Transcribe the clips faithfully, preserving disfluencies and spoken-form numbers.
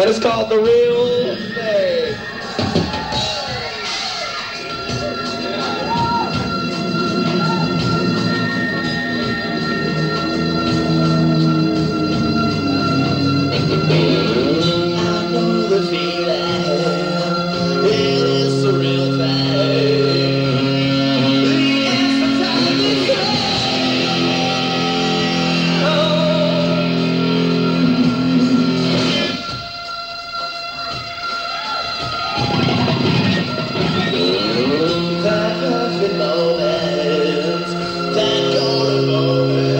And it's called The Real Thing. I know the feeling, it is the real thing. The answer time is that perfect moment, that golden moment.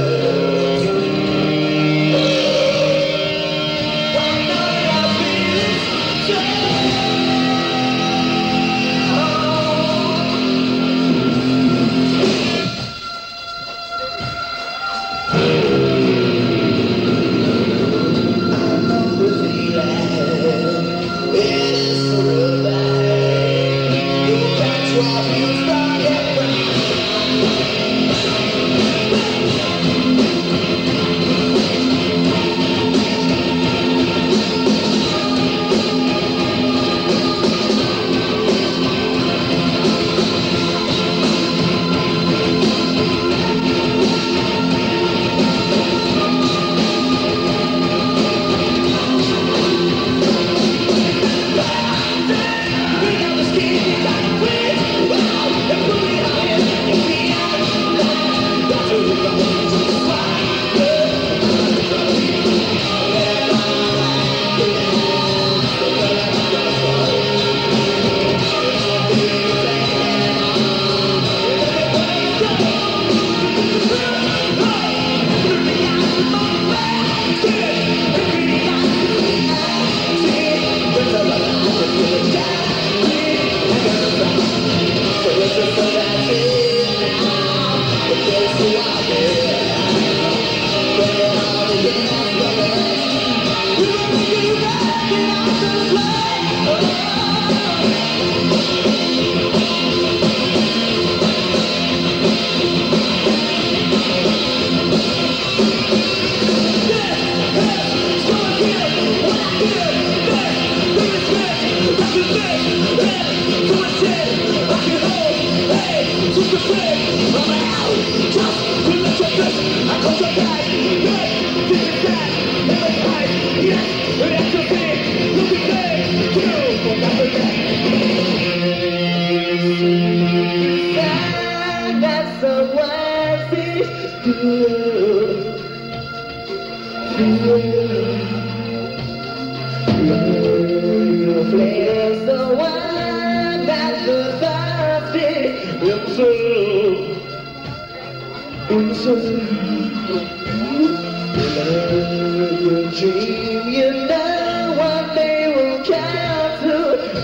Dream, you know, one day will come to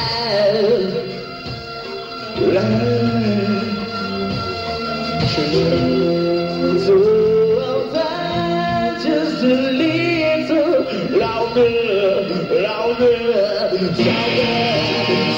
life. Life. So I'll try just a little longer, longer, stronger,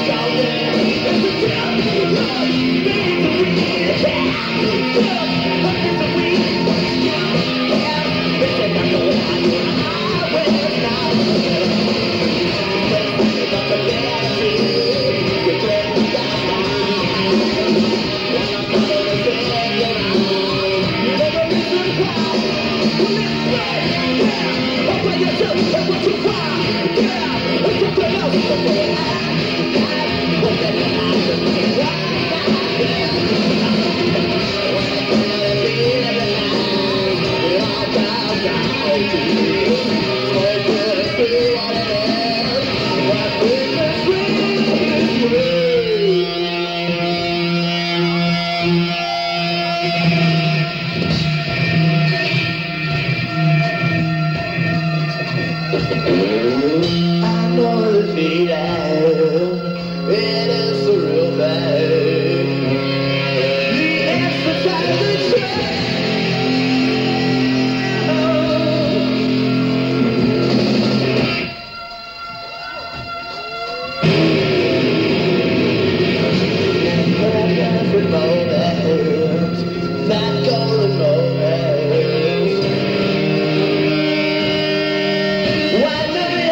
Why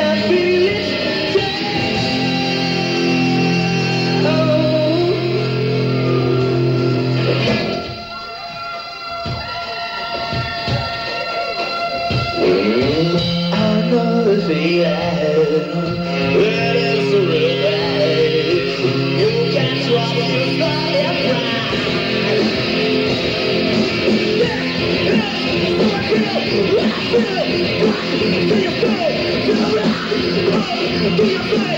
feeling. It is real. You can trust your body and pride. Yeah, I feel, I feel, do you feel, do you feel, do you feel,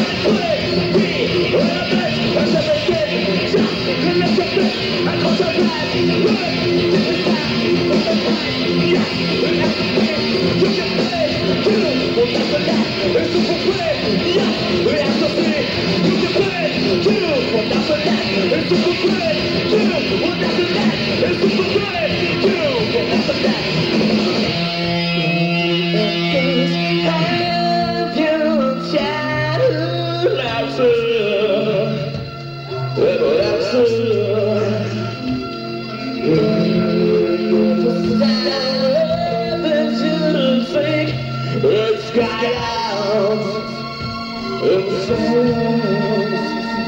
sky out in the songs.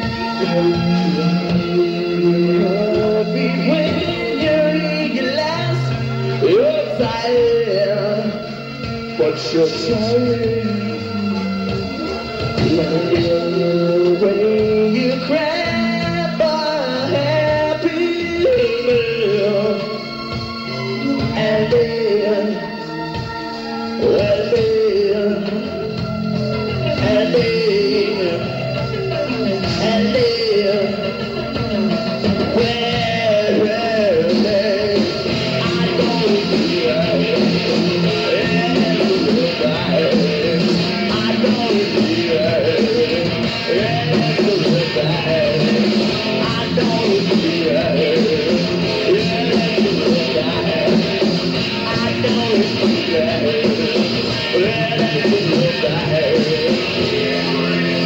When you're last, you're tired, but you're tired.